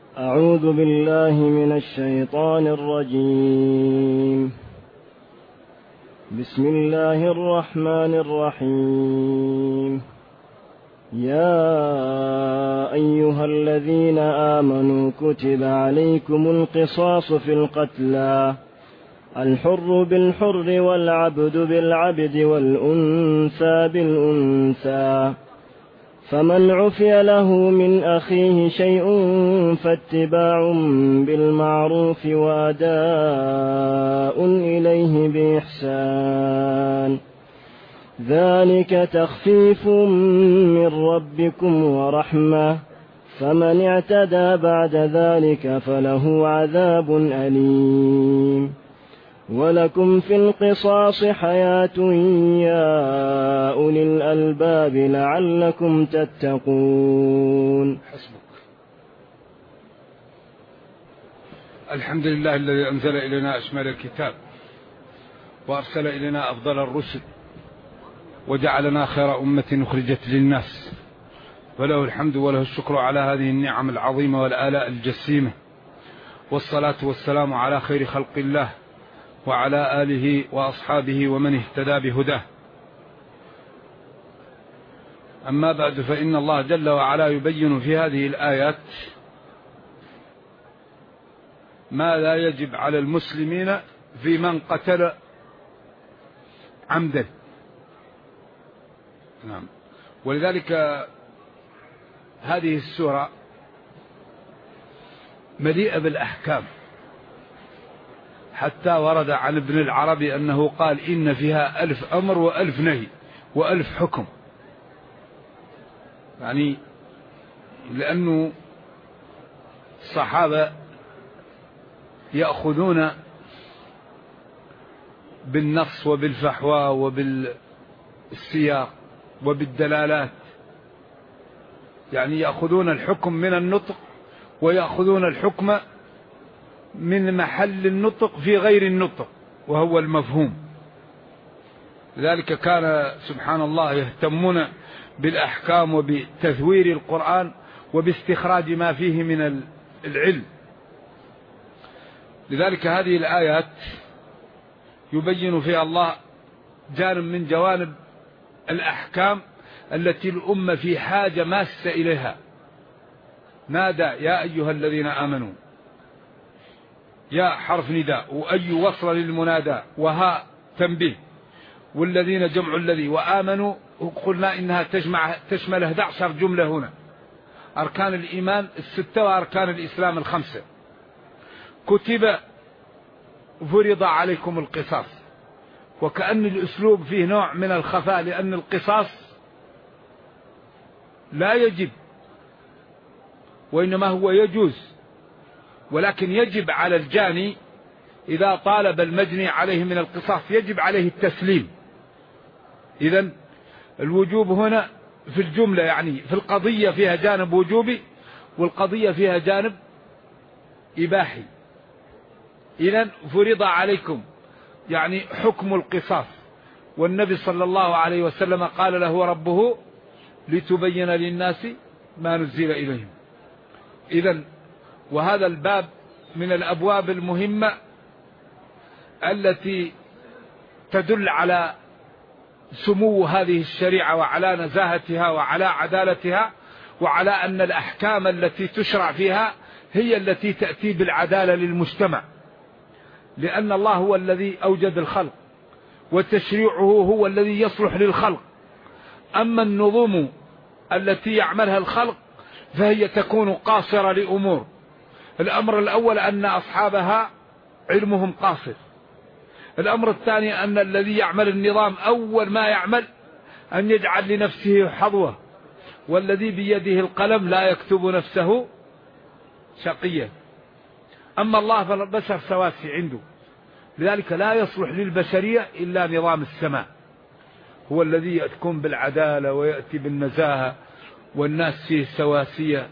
أعوذ بالله من الشيطان الرجيم. بسم الله الرحمن الرحيم. يا أيها الذين آمنوا كتب عليكم القصاص في القتلى، الحر بالحر والعبد بالعبد والأنثى بالأنثى، فمن عفي له من أخيه شيء فاتباع بالمعروف وأداء إليه بإحسان، ذلك تخفيف من ربكم ورحمة، فمن اعتدى بعد ذلك فله عذاب أليم. ولكم في القصاص حياة يا أولي الألباب لعلكم تتقون. حسبك. الحمد لله الذي أنزل إلينا أشمل الكتاب وأرسل إلينا أفضل الرسل وجعلنا خير أمة أخرجت للناس، وله الحمد وله الشكر على هذه النعم العظيمة والآلاء الجسيمة، والصلاة والسلام على خير خلق الله وعلى آله وأصحابه ومن اهتدى بهداه. أما بعد، فإن الله جل وعلا يبين في هذه الآيات ما لا يجب على المسلمين في من قتل عمدا. نعم. ولذلك هذه السورة مليئة بالأحكام، حتى ورد عن ابن العربي أنه قال إن فيها 1000 أمر و1000 نهي و1000 حكم، يعني لأنه الصحابة يأخذون بالنص وبالفحوى وبالسياق وبالدلالات، يعني يأخذون الحكم من النطق ويأخذون الحكم من محل النطق في غير النطق وهو المفهوم. لذلك كان سبحان الله يهتمون بالأحكام وبتثوير القرآن وباستخراج ما فيه من العلم. لذلك هذه الآيات يبين فيها الله جانب من جوانب الأحكام التي الأمة في حاجة ماسة إليها. نادى يا أيها الذين آمنوا، يا حرف نداء، وأي وصل للمنادى، وها تنبيه، والذين جمع الذي، وآمنوا قلنا إنها تشمل 11 جملة هنا، أركان الإيمان 6 وأركان الإسلام 5. كتب فرض عليكم القصاص، وكأن الأسلوب فيه نوع من الخفاء، لأن القصاص لا يجب وإنما هو يجوز، ولكن يجب على الجاني إذا طالب المجني عليه من القصاص يجب عليه التسليم. إذن الوجوب هنا في الجملة، يعني في القضية فيها جانب وجوبي والقضية فيها جانب إباحي. إذن فرض عليكم يعني حكم القصاص، والنبي صلى الله عليه وسلم قال له ربه لتبين للناس ما نزل إليهم. إذن وهذا الباب من الأبواب المهمة التي تدل على سمو هذه الشريعة وعلى نزاهتها وعلى عدالتها، وعلى أن الأحكام التي تشرع فيها هي التي تأتي بالعدالة للمجتمع، لأن الله هو الذي أوجد الخلق وتشريعه هو الذي يصلح للخلق. أما النظم التي يعملها الخلق فهي تكون قاصرة لأمور. الأمر الأول أن أصحابها علمهم قاصر. الأمر الثاني أن الذي يعمل النظام أول ما يعمل أن يجعل لنفسه حظوة، والذي بيده القلم لا يكتب نفسه شقيا. أما الله فالبشر سواسي عنده، لذلك لا يصلح للبشرية إلا نظام السماء، هو الذي يأتكم بالعدالة ويأتي بالنزاهة والناس فيه سواسية،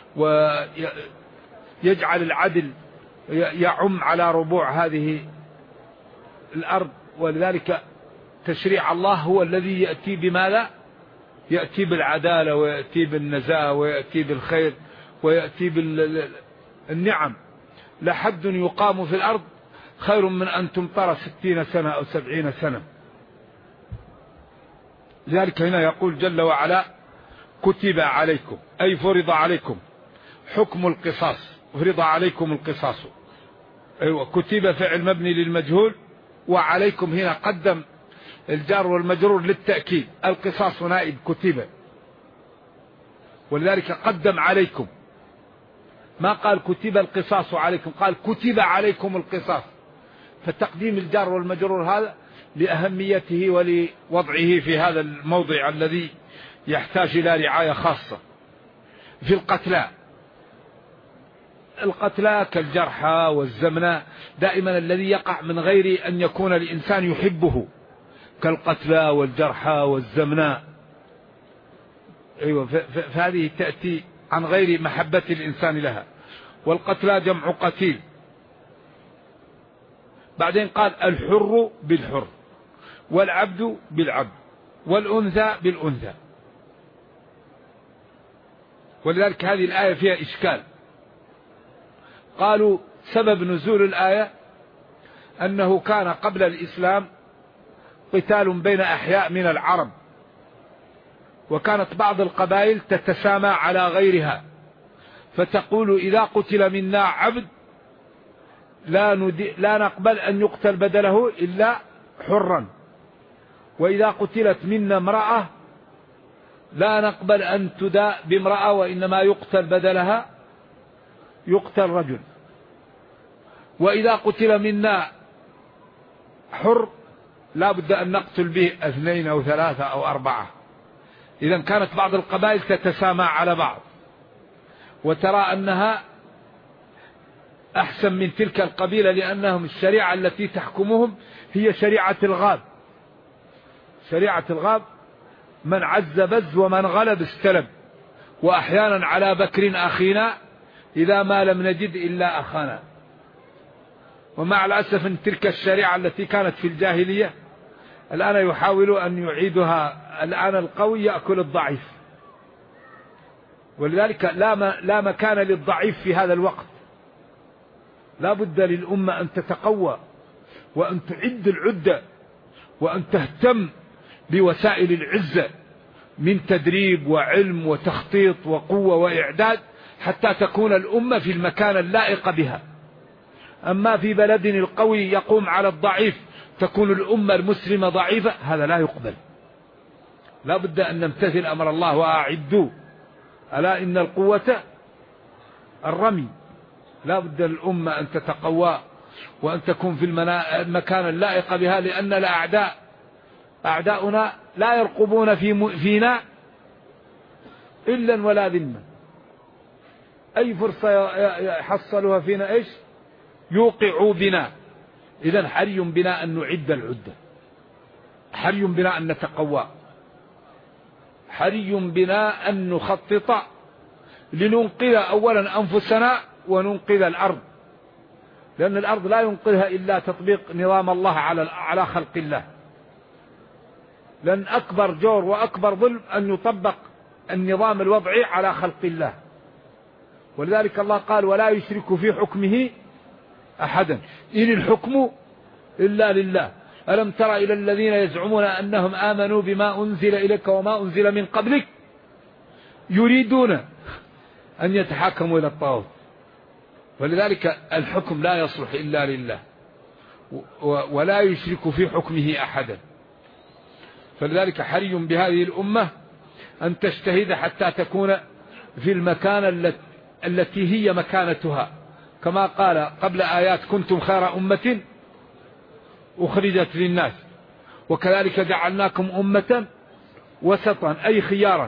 ويجعل العدل يعم على ربوع هذه الأرض. ولذلك تشريع الله هو الذي يأتي بماذا؟ يأتي بالعدالة ويأتي بالنزاهة ويأتي بالخير ويأتي النعم لحد يقام في الأرض خير من أن تمطر 60 سنة أو 70 سنة. لذلك هنا يقول جل وعلا كتب عليكم أي فرض عليكم حكم القصاص، فرض عليكم القصاص. أيوة، كتب فعل مبني للمجهول، وعليكم هنا قدم الجار والمجرور للتأكيد، القصاص نائب كتب، ولذلك قدم عليكم، ما قال كتب القصاص عليكم، قال كتب عليكم القصاص. فتقديم الجار والمجرور هذا لأهميته ولوضعه في هذا الموضع الذي يحتاج إلى رعاية خاصة. في القتلى كالجرحى والزمنى دائما الذي يقع من غير أن يكون الإنسان يحبه، كالقتلى والجرحى والزمنى. أيوة، فهذه تأتي عن غير محبة الإنسان لها. والقتلى جمع قتيل. بعدين قال الحر بالحر، والعبد بالعبد، والأنثى بالأنثى. ولذلك هذه الآية فيها إشكال. قالوا سبب نزول الآية أنه كان قبل الإسلام قتال بين أحياء من العرب، وكانت بعض القبائل تتسامى على غيرها، فتقول إذا قتل منا عبد لا نقبل أن يقتل بدله إلا حرا، وإذا قتلت منا امرأة لا نقبل أن تداء بامرأة، وإنما يقتل بدلها يقتل رجل، وإذا قتل منا حر لا بد أن نقتل به 2 أو 3 أو 4. إذا كانت بعض القبائل تتسامى على بعض، وترى أنها أحسن من تلك القبيلة، لأنهم الشريعة التي تحكمهم هي شريعة الغاب. شريعة الغاب من عز بز ومن غلب استلب، وأحيانا على بكر أخينا إذا ما لم نجد إلا أخانا. ومع الأسف أن تلك الشريعة التي كانت في الجاهلية الآن يحاول أن يعيدها. الآن القوي يأكل الضعيف، ولذلك لا مكان للضعيف في هذا الوقت. لا بد للأمة أن تتقوى، وأن تعد العدة، وأن تهتم بوسائل العزة من تدريب وعلم وتخطيط وقوة وإعداد، حتى تكون الأمة في المكان اللائق بها. أما في بلد القوي يقوم على الضعيف تكون الأمة المسلمة ضعيفة، هذا لا يقبل. لا بد أن نمتثل أمر الله وأعدوا، ألا إن القوة الرمي. لا بد الأمة أن تتقوى وأن تكون في المكان اللائق بها، لأن الأعداء أعداؤنا لا يرقبون فينا إلا ولا ذمة. أي فرصة يحصلها فينا إيش يوقعوا بنا. إذن حري بنا أن نعد العدة، حري بنا أن نتقوى، حري بنا أن نخطط لننقذ أولا أنفسنا وننقذ الأرض، لأن الأرض لا ينقذها إلا تطبيق نظام الله على خلق الله. لأن أكبر جور وأكبر ظلم أن يطبق النظام الوضعي على خلق الله. ولذلك الله قال ولا يشرك في حكمه أحدا، إن الحكم إلا لله. ألم تر إلى الذين يزعمون أنهم آمنوا بما أنزل إليك وما أنزل من قبلك يريدون أن يتحاكموا إلى الطاغوت. ولذلك الحكم لا يصلح إلا لله، ولا يشرك في حكمه أحدا. فلذلك حري بهذه الأمة أن تجتهد حتى تكون في المكان التي هي مكانتها، كما قال قبل آيات كنتم خير أمة أخرجت للناس، وكذلك جعلناكم أمة وسطا أي خيارا.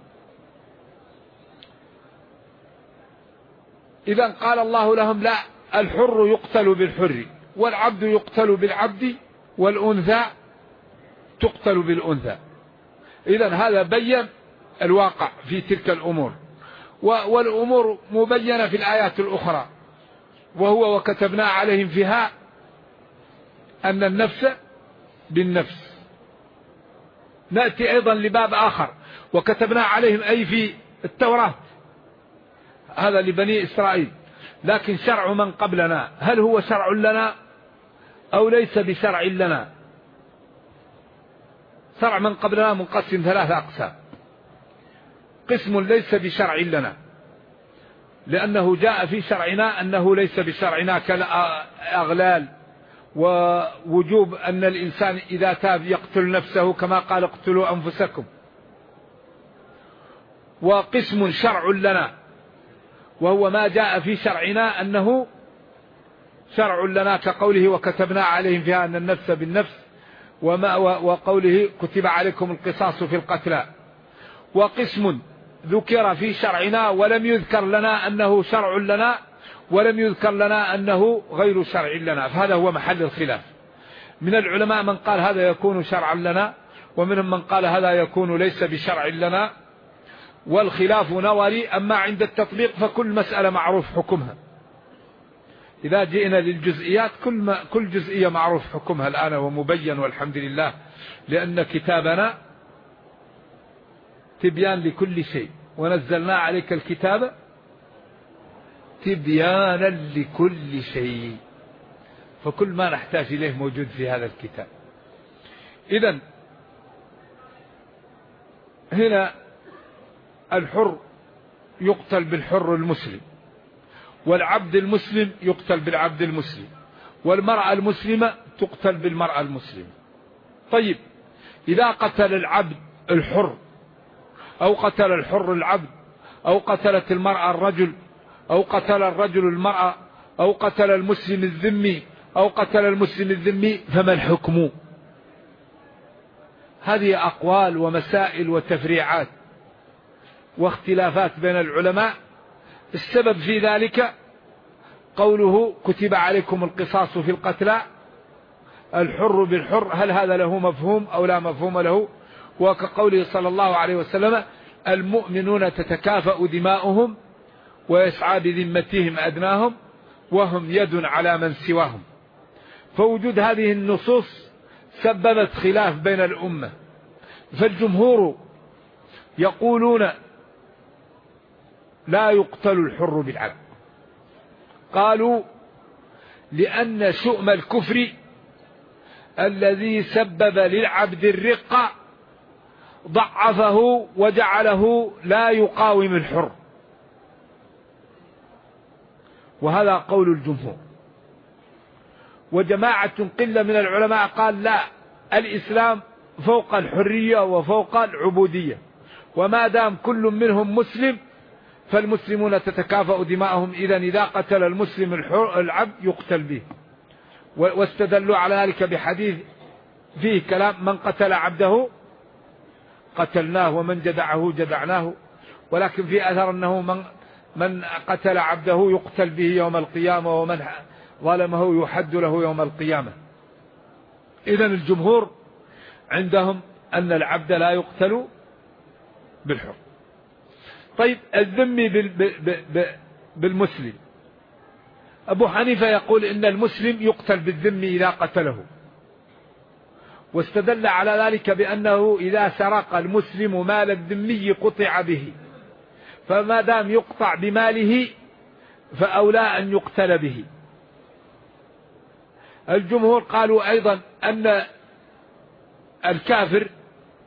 إذن قال الله لهم لا، الحر يقتل بالحر، والعبد يقتل بالعبد، والأنثى تقتل بالأنثى. إذن هذا بين الواقع في تلك الأمور، والأمور مبينة في الآيات الأخرى، وهو وكتبنا عليهم فيها أن النفس بالنفس. نأتي أيضا لباب آخر، وكتبنا عليهم أي في التوراة، هذا لبني إسرائيل، لكن شرع من قبلنا هل هو شرع لنا أو ليس بشرع لنا؟ شرع من قبلنا منقسم 3 أقسام. قسم ليس بشرع لنا لأنه جاء في شرعنا أنه ليس بشرعنا كالأغلال ووجوب أن الإنسان إذا تاب يقتل نفسه كما قال اقتلوا أنفسكم. وقسم شرع لنا وهو ما جاء في شرعنا أنه شرع لنا كقوله وكتبنا عليهم فيها أن النفس بالنفس وقوله كتب عليكم القصاص في القتلى. وقسم ذكر في شرعنا ولم يذكر لنا أنه شرع لنا ولم يذكر لنا أنه غير شرع لنا، فهذا هو محل الخلاف. من العلماء من قال هذا يكون شرعا لنا ومنهم من قال هذا يكون ليس بشرع لنا، والخلاف نظري. أما عند التطبيق فكل مسألة معروف حكمها. إذا جئنا للجزئيات كل جزئية معروف حكمها الآن ومبين والحمد لله، لأن كتابنا تبيان لكل شيء ونزلنا عليك الكتاب تبيانا لكل شيء، فكل ما نحتاج إليه موجود في هذا الكتاب. إذن هنا الحر يقتل بالحر المسلم، والعبد المسلم يقتل بالعبد المسلم، والمرأة المسلمة تقتل بالمرأة المسلمة. طيب إذا قتل العبد الحر أو قتل الحر العبد أو قتلت المرأة الرجل أو قتل الرجل المرأة أو قتل المسلم الذمي أو قتل المسلم الذمي، فما الحكم؟ هذه أقوال ومسائل وتفريعات واختلافات بين العلماء. السبب في ذلك قوله كتب عليكم القصاص في القتلى، الحر بالحر، هل هذا له مفهوم أو لا مفهوم له؟ وكقوله صلى الله عليه وسلم المؤمنون تتكافأ دماؤهم ويسعى بذمتهم أدناهم وهم يد على من سواهم. فوجود هذه النصوص سببت خلاف بين الأمة، فالجمهور يقولون لا يقتل الحر بالعبد. قالوا لأن شؤم الكفر الذي سبب للعبد الرقة ضعفه وجعله لا يقاوم الحر، وهذا قول الجمهور. وجماعة قلة من العلماء قال لا، الإسلام فوق الحرية وفوق العبودية، وما دام كل منهم مسلم فالمسلمون تتكافأ دماءهم، إذا قتل المسلم العبد يقتل به. واستدلوا على ذلك بحديث فيه كلام من قتل عبده قتلناه ومن جدعه جدعناه، ولكن في أثر أنه من قتل عبده يقتل به يوم القيامة ومن ظلمه يحد له يوم القيامة. إذن الجمهور عندهم أن العبد لا يقتل بالحر. طيب الذمي بالمسلم، أبو حنيفة يقول إن المسلم يقتل بالذمي إذا قتله، واستدل على ذلك بأنه إذا سرق المسلم مال الذمي قطع به، فما دام يقطع بماله فأولى أن يقتل به. الجمهور قالوا أيضا أن الكافر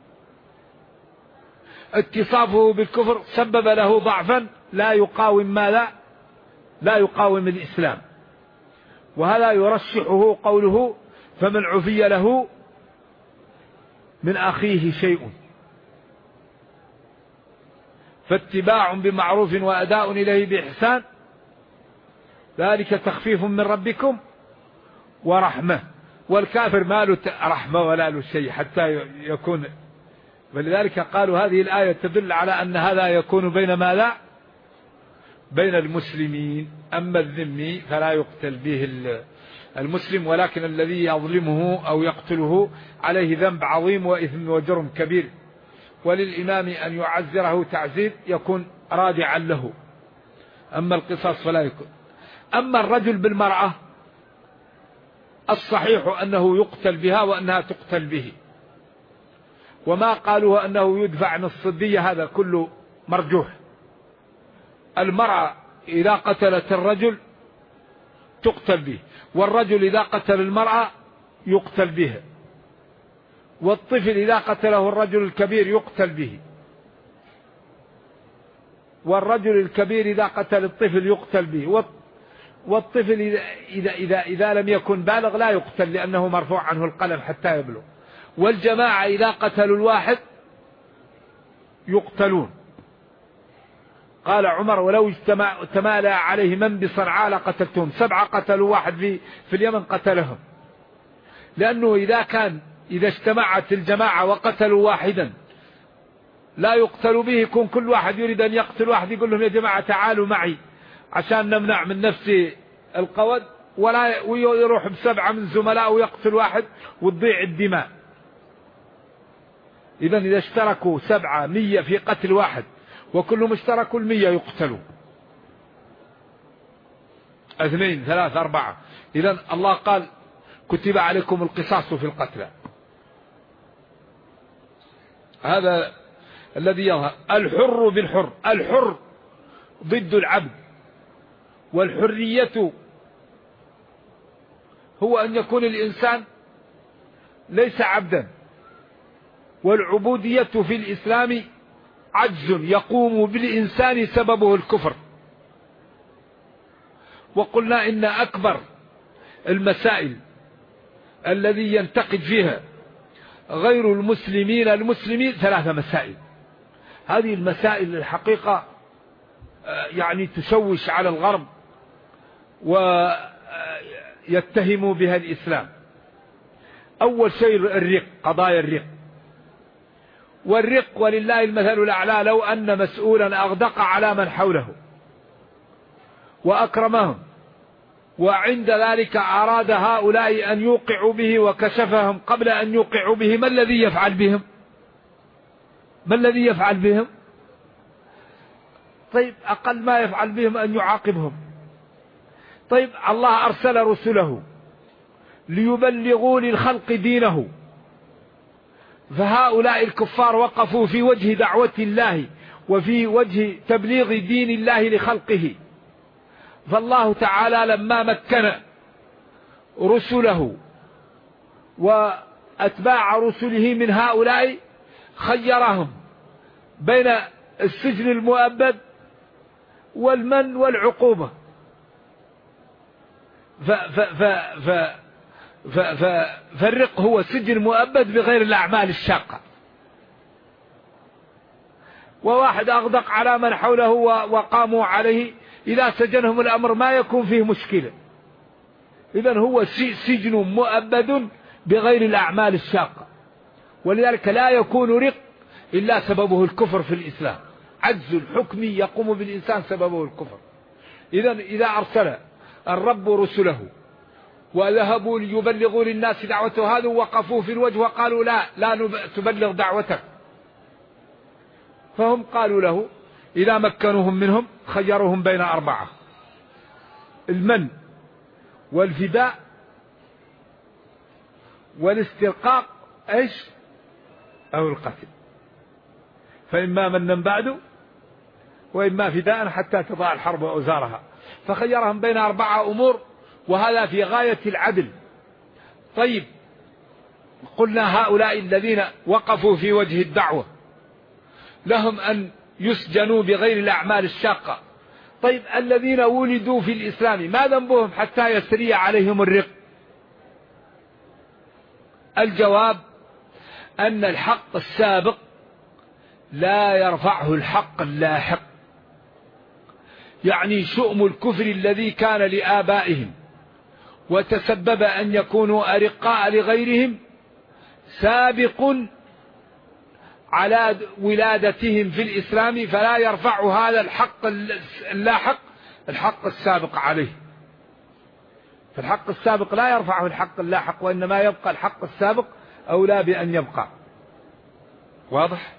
اتصافه بالكفر سبب له ضعفا لا يقاوم ماذا؟ لا يقاوم الإسلام، وهذا يرشحه قوله فمن عفي له من أخيه شيء فاتباع بمعروف وأداء إليه بإحسان ذلك تخفيف من ربكم ورحمة. والكافر ما له رحمة ولا له شيء حتى يكون، ولذلك قالوا هذه الآية تدل على أن هذا يكون بين ماذا؟ بين المسلمين. أما الذمي فلا يقتل به المسلم، ولكن الذي يظلمه أو يقتله عليه ذنب عظيم وإثم وجرم كبير، وللإمام أن يعزره تعزير يكون رادعا له. أما القصاص فلا يكون. أما الرجل بالمرأة الصحيح أنه يقتل بها وأنها تقتل به، وما قالوا أنه يدفع عن الصدية هذا كله مرجوح. المرأة إذا قتلت الرجل تقتل به، والرجل إذا قتل المرأة يقتل بها، والطفل إذا قتله الرجل الكبير يقتل به، والرجل الكبير إذا قتل الطفل يقتل به، والطفل إذا لم يكن بالغ لا يقتل لأنه مرفوع عنه القلم حتى يبلغ، والجماعة إذا قتلوا الواحد يقتلون. قال عمر: ولو تمالأ عليه من بصنعاء لقتلتهم. 7 قتلوا واحد في اليمن قتلهم، لأنه إذا اجتمعت الجماعة وقتلوا واحدا لا يقتل به، يكون كل واحد يريد أن يقتل واحد يقول لهم: يا جماعة تعالوا معي عشان نمنع من نفسي القود، ويروح ب7 من زملاء ويقتل واحد وتضيع الدماء. إذا اشتركوا 7 100 في قتل واحد وكلهم اشتركوا 100 يقتلوا. 2 3 4. إذا الله قال: كتب عليكم القصاص في القتلى. هذا الذي يظهر. الحر بالحر، الحر ضد العبد، والحرية هو أن يكون الإنسان ليس عبدا، والعبودية في الإسلام عجز يقوم بالإنسان سببه الكفر. وقلنا إن أكبر المسائل الذي ينتقد فيها غير المسلمين 3 مسائل. هذه المسائل الحقيقة يعني تشوش على الغرب ويتهموا بها الإسلام. أول شيء الرق، قضايا الرق. والرق ولله المثل الأعلى، لو أن مسؤولا أغدق على من حوله وأكرمهم وعند ذلك أراد هؤلاء أن يوقعوا به وكشفهم قبل أن يوقعوا به، ما الذي يفعل بهم؟ ما الذي يفعل بهم؟ طيب أقل ما يفعل بهم أن يعاقبهم. طيب الله أرسل رسله ليبلغوا للخلق دينه، فهؤلاء الكفار وقفوا في وجه دعوة الله وفي وجه تبليغ دين الله لخلقه. فالله تعالى لما مكن رسله وأتباع رسله من هؤلاء خيرهم بين السجن المؤبد والمن والعقوبة. فالرق هو سجن مؤبد بغير الأعمال الشاقة. وواحد أغدق على من حوله وقاموا عليه، إذا سجنهم الأمر ما يكون فيه مشكلة. إذن هو سجن مؤبد بغير الأعمال الشاقة، ولذلك لا يكون رق إلا سببه الكفر في الإسلام. عجز الحكم يقوم بالإنسان سببه الكفر. إذا أرسل الرب رسله وذهبوا ليبلغوا للناس دعوته، هذا وقفوا في الوجه وقالوا: لا تبلغ دعوتك. فهم قالوا له إذا مكنوهم منهم خيروهم بين 4: المن والفداء والاسترقاق أو القتل، فإما منا بعد وإما فداء حتى تضع الحرب أوزارها. فخيرهم بين 4 أمور، وهذا في غاية العدل. طيب قلنا هؤلاء الذين وقفوا في وجه الدعوة لهم أن يسجنوا بغير الأعمال الشاقة. طيب الذين ولدوا في الإسلام ما ذنبهم حتى يسري عليهم الرق؟ الجواب أن الحق السابق لا يرفعه الحق اللاحق. يعني شؤم الكفر الذي كان لآبائهم وتسبب أن يكونوا أرقاء لغيرهم سابق على ولادتهم في الإسلام، فلا يرفع هذا الحق اللاحق الحق السابق عليه. فالحق السابق لا يرفعه الحق اللاحق، وإنما يبقى الحق السابق أولى بأن يبقى. واضح؟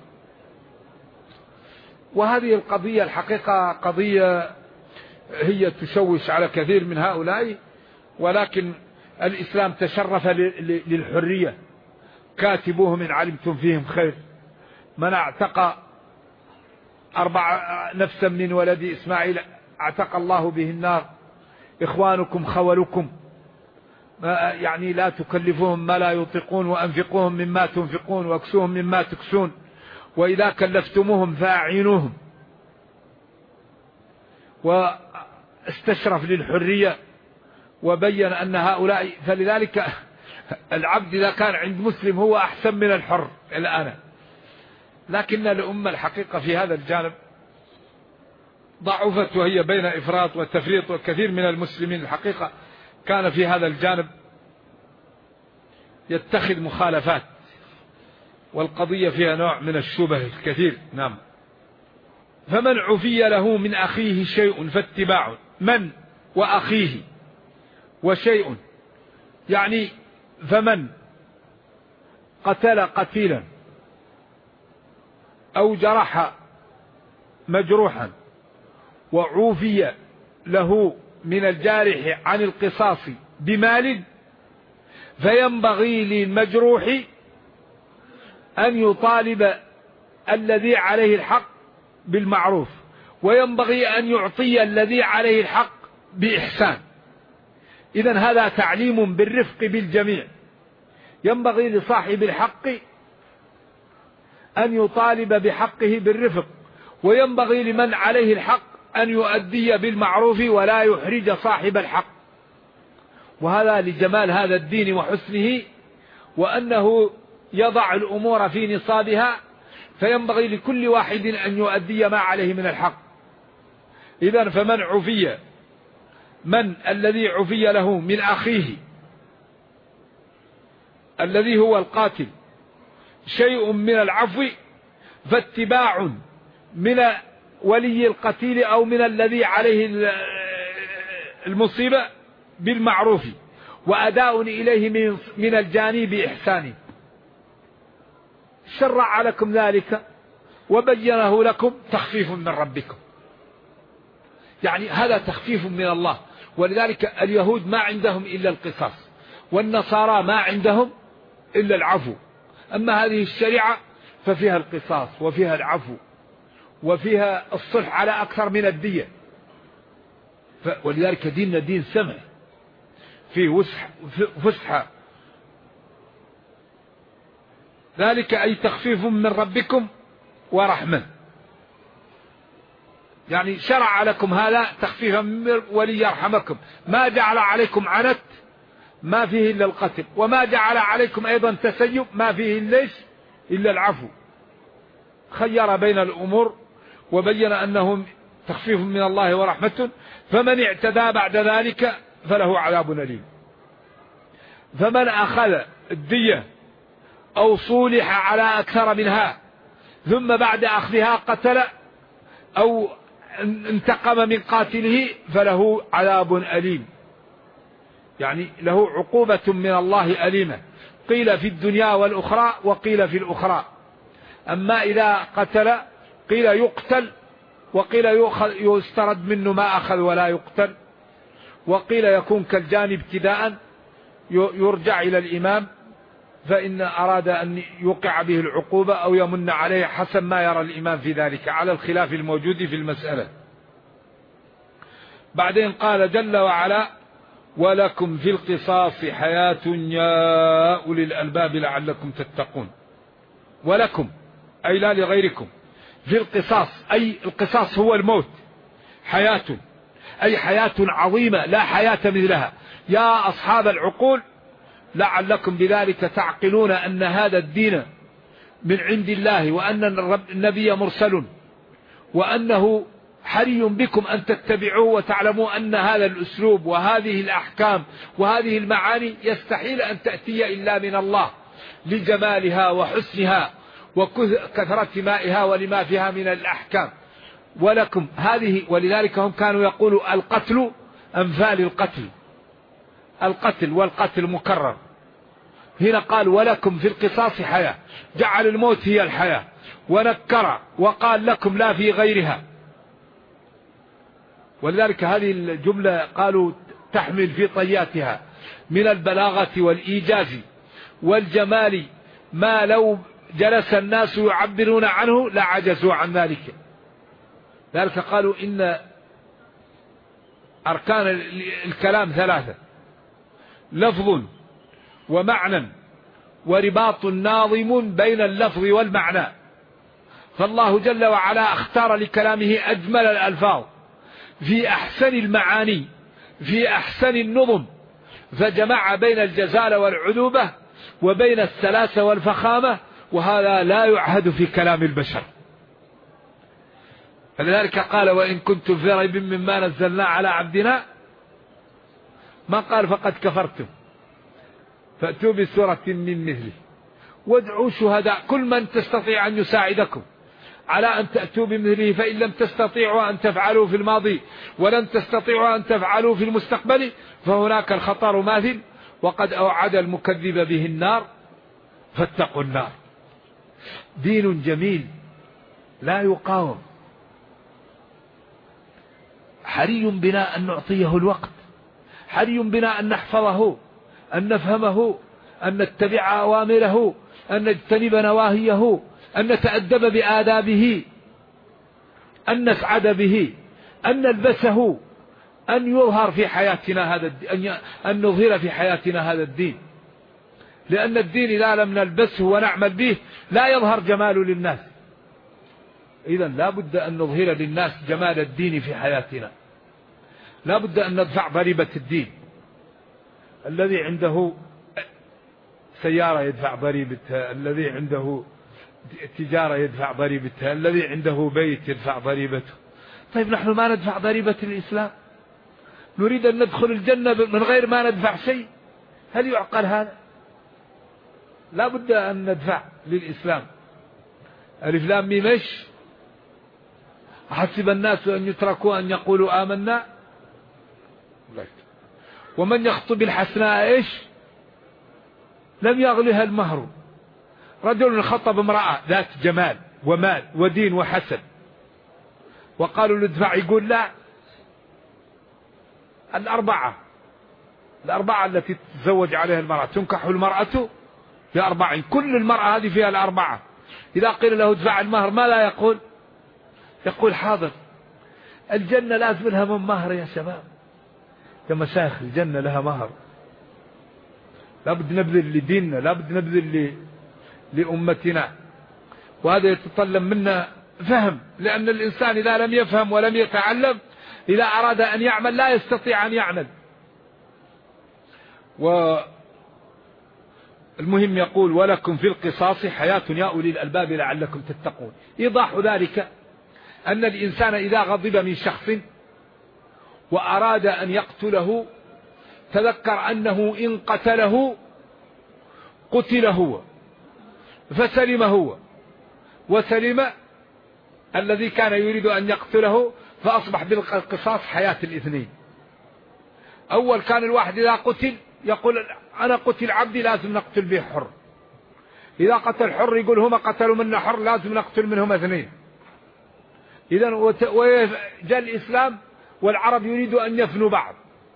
وهذه القضية الحقيقة قضية هي تشوش على كثير من هؤلاء، ولكن الإسلام تشرف للحرية. كاتبوهم إن علمتم فيهم خير. من اعتق 4 نفسا من ولد إسماعيل اعتق الله به النار. إخوانكم خولكم، يعني لا تكلفوهم ما لا يطيقون، وأنفقوهم مما تنفقون، واكسوهم مما تكسون، وإذا كلفتموهم فأعينوهم. واستشرف للحرية وبين أن هؤلاء، فلذلك العبد إذا كان عند مسلم هو أحسن من الحر الآن. لكن الأمة الحقيقة في هذا الجانب ضعفت، وهي بين إفراط وتفريط، وكثير من المسلمين الحقيقة كان في هذا الجانب يتخذ مخالفات، والقضية فيها نوع من الشبه الكثير. نعم. فمن عفي له من أخيه شيء فاتباع، من وأخيه وشيء، يعني فمن قتل قتيلا أو جرح مجروحا وعوفي له من الجارح عن القصاص بمال، فينبغي للمجروح أن يطالب الذي عليه الحق بالمعروف، وينبغي أن يعطي الذي عليه الحق بإحسان. إذن هذا تعليم بالرفق بالجميع. ينبغي لصاحب الحق أن يطالب بحقه بالرفق، وينبغي لمن عليه الحق أن يؤدي بالمعروف ولا يحرج صاحب الحق. وهذا لجمال هذا الدين وحسنه، وأنه يضع الأمور في نصابها، فينبغي لكل واحد أن يؤدي ما عليه من الحق. إذن فمن عفي، من الذي عفي له من أخيه الذي هو القاتل شيء من العفو، فاتباع من ولي القتيل أو من الذي عليه المصيبة بالمعروف، وأداء إليه من الجاني بإحسانه. شرع لكم ذلك وبينه لكم تخفيف من ربكم، يعني هذا تخفيف من الله. ولذلك اليهود ما عندهم إلا القصاص، والنصارى ما عندهم إلا العفو. أما هذه الشريعة ففيها القصاص وفيها العفو وفيها الصلح على أكثر من الدية. ولذلك ديننا دين سمح فيه فسحة. ذلك أي تخفيف من ربكم ورحمة، يعني شرع لكم هذا تخفيفا وليرحمكم. ما جعل عليكم عنت ما فيه إلا القتل، وما جعل عليكم أيضا تسيب ما فيه إلا العفو. خير بين الأمور وبين أنهم تخفيف من الله ورحمة. فمن اعتدى بعد ذلك فله عذاب أليم. فمن أخذ الدية أو صولح على أكثر منها ثم بعد أخذها قتل أو انتقم من قاتله فله عذاب أليم، يعني له عقوبة من الله أليمة، قيل في الدنيا والأخرى وقيل في الأخرى. أما إذا قتل قيل يقتل، وقيل يسترد منه ما أخذ ولا يقتل، وقيل يكون كالجاني ابتداء يرجع إلى الإمام فإن أراد أن يوقع به العقوبة أو يمن عليه حسب ما يرى الإمام في ذلك، على الخلاف الموجود في المسألة. بعدين قال جل وعلا: ولكم في القصاص حياة يا أولي الألباب لعلكم تتقون. ولكم أي لا لغيركم، في القصاص أي القصاص هو الموت، حياة أي حياة عظيمة لا حياة مثلها يا أصحاب العقول، لعلكم بذلك تعقلون أن هذا الدين من عند الله، وأن النبي مرسل، وأنه حري بكم أن تتبعوه وتعلموا أن هذا الأسلوب وهذه الأحكام وهذه المعاني يستحيل أن تأتي إلا من الله لجمالها وحسنها وكثرة مائها ولما فيها من الأحكام. ولكم هذه، ولذلك هم كانوا يقولوا القتل أمثال القتل والقتل مكرر. هنا قال ولكم في القصاص حياة، جعل الموت هي الحياة، ونكر وقال لكم لا في غيرها. ولذلك هذه الجملة قالوا تحمل في طياتها من البلاغة والإيجاز والجمال ما لو جلس الناس يعبرون عنه لعجزوا عن ذلك. ذلك قالوا إن أركان الكلام ثلاثة: لفظ ومعنى ورباط ناظم بين اللفظ والمعنى. فالله جل وعلا اختار لكلامه أجمل الألفاظ في أحسن المعاني في أحسن النظم، فجمع بين الجزالة والعذوبة وبين السلاسة والفخامة، وهذا لا يعهد في كلام البشر. فلذلك قال: وإن كنتم في ريب مما نزلنا على عبدنا، ما قال فقد كفرتم، فأتوا بسورة من مثله وادعوا شهداء، كل من تستطيع أن يساعدكم على أن تأتوا بمثله، فإن لم تستطيعوا أن تفعلوا في الماضي ولن تستطيعوا أن تفعلوا في المستقبل فهناك الخطر ماثل، وقد أوعد المكذب به النار فاتقوا النار. دين جميل لا يقاوم، حري بنا أن نعطيه الوقت، حري بنا أن نحفظه، أن نفهمه، أن نتبع أوامره، أن نجتنب نواهيه، أن نتأدب بآدابه، أن نسعد به، أن نلبسه، أن يظهر في حياتنا هذا الدين، أن نظهر في حياتنا هذا الدين. لأن الدين إذا لم نلبسه ونعمل به لا يظهر جماله للناس. إذن لا بد أن نظهر للناس جمال الدين في حياتنا، لا بد أن ندفع ضريبة الدين. الذي عنده سيارة يدفع ضريبتها، الذي عنده تجارة يدفع ضريبتها، الذي عنده بيت يدفع ضريبته. طيب نحن ما ندفع ضريبة الإسلام، نريد أن ندخل الجنة من غير ما ندفع شيء، هل يعقل هذا؟ لا بد أن ندفع للإسلام. ألف لام ميم إيش؟ أحسب الناس أن يتركوا أن يقولوا آمنا ومن يخطب الحسناء إيش؟ لم يغلها المهر. رجل خطب امرأة ذات جمال ومال ودين وحسن، وقالوا ندفع، يقول لا، الأربعة التي تتزوج عليها المرأة، تنكح المرأة ب4، كل المرأة هذه فيها الأربعة. إذا قيل له ادفع المهر ما لا يقول؟ يقول حاضر. الجنة لازم لها من مهر يا شباب، يا مشايخ، الجنة لها مهر، لابد نبذل لديننا، لابد نبذل لأمتنا، وهذا يتطلب منا فهم. لأن الإنسان إذا لم يفهم ولم يتعلم، إذا أراد أن يعمل لا يستطيع أن يعمل. والمهم يقول: ولكم في القصاص حياة يا أولي الألباب لعلكم تتقون. إيضاح ذلك أن الإنسان إذا غضب من شخص وأراد أن يقتله، تذكر أنه إن قتله قتل هو، فسلم هو وسلم الذي كان يريد أن يقتله، فأصبح بالقصاص حياة الاثنين. أول كان الواحد إذا قتل يقول أنا قتل عبدي لازم نقتل به حر، إذا قتل حر يقول هما قتلوا منا حر لازم نقتل منهم اثنين. إذن وجاء الإسلام والعرب يريد أن يفنوا بعض.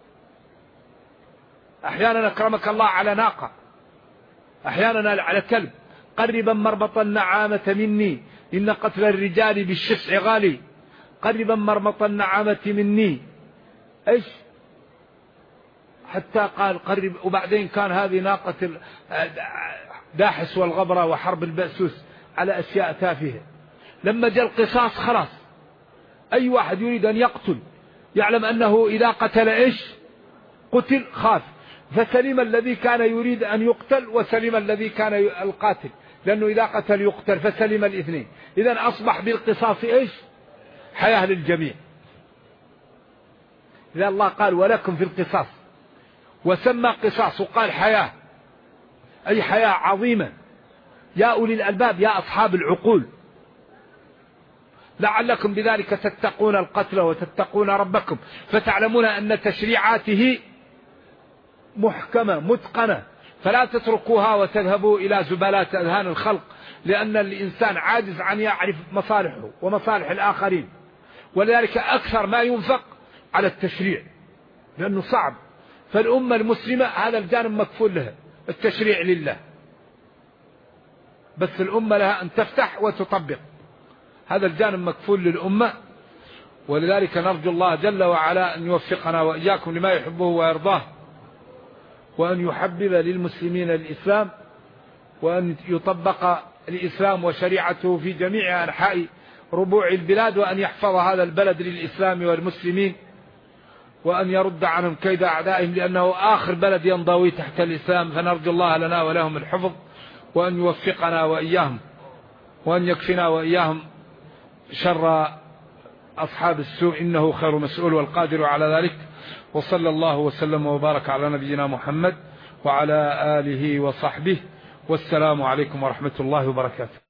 أحيانا أكرمك الله على ناقة، أحيانا على كلب. قربا مربط النعامة مني إن قتل الرجال بالشسع غالي، قربا مربط النعامة مني إيش حتى قال قرب. وبعدين كان هذه ناقة داحس والغبرة وحرب البأسوس على أشياء تافهة. لما جاء القصاص خلاص أي واحد يريد أن يقتل يعلم أنه إذا قتل إيش قتل، خاف، فسلم الذي كان يريد أن يقتل وسلم الذي كان القاتل، لأنه إذا قتل يقتل، فسلم الاثنين. إذن أصبح بالقصاص إيش حياة للجميع. إذا الله قال ولكم في القصاص وسمى قصاص وقال حياة، أي حياة عظيمة يا أولي الألباب، يا أصحاب العقول، لعلكم بذلك تتقون القتل وتتقون ربكم، فتعلمون أن تشريعاته محكمة متقنة، فلا تتركوها وتذهبوا إلى زبالات أذهان الخلق، لأن الإنسان عاجز عن يعرف مصالحه ومصالح الآخرين، ولذلك أكثر ما ينفق على التشريع لأنه صعب. فالأمة المسلمة هذا الجانب مكفول لها، التشريع لله، بس الأمة لها أن تفتح وتطبق، هذا الجانب مكفول للأمة. ولذلك نرجو الله جل وعلا أن يوفقنا وإياكم لما يحبه ويرضاه، وأن يحبب للمسلمين الإسلام، وأن يطبق الإسلام وشريعته في جميع أنحاء ربوع البلاد، وأن يحفظ هذا البلد للإسلام والمسلمين، وأن يرد عنهم كيد أعدائهم، لأنه آخر بلد ينضوي تحت الإسلام. فنرجو الله لنا ولهم الحفظ، وأن يوفقنا وإياهم، وأن يكفنا وإياهم شر أصحاب السوء، إنه خير مسؤول والقادر على ذلك. وصلى الله وسلم وبارك على نبينا محمد وعلى آله وصحبه، والسلام عليكم ورحمة الله وبركاته.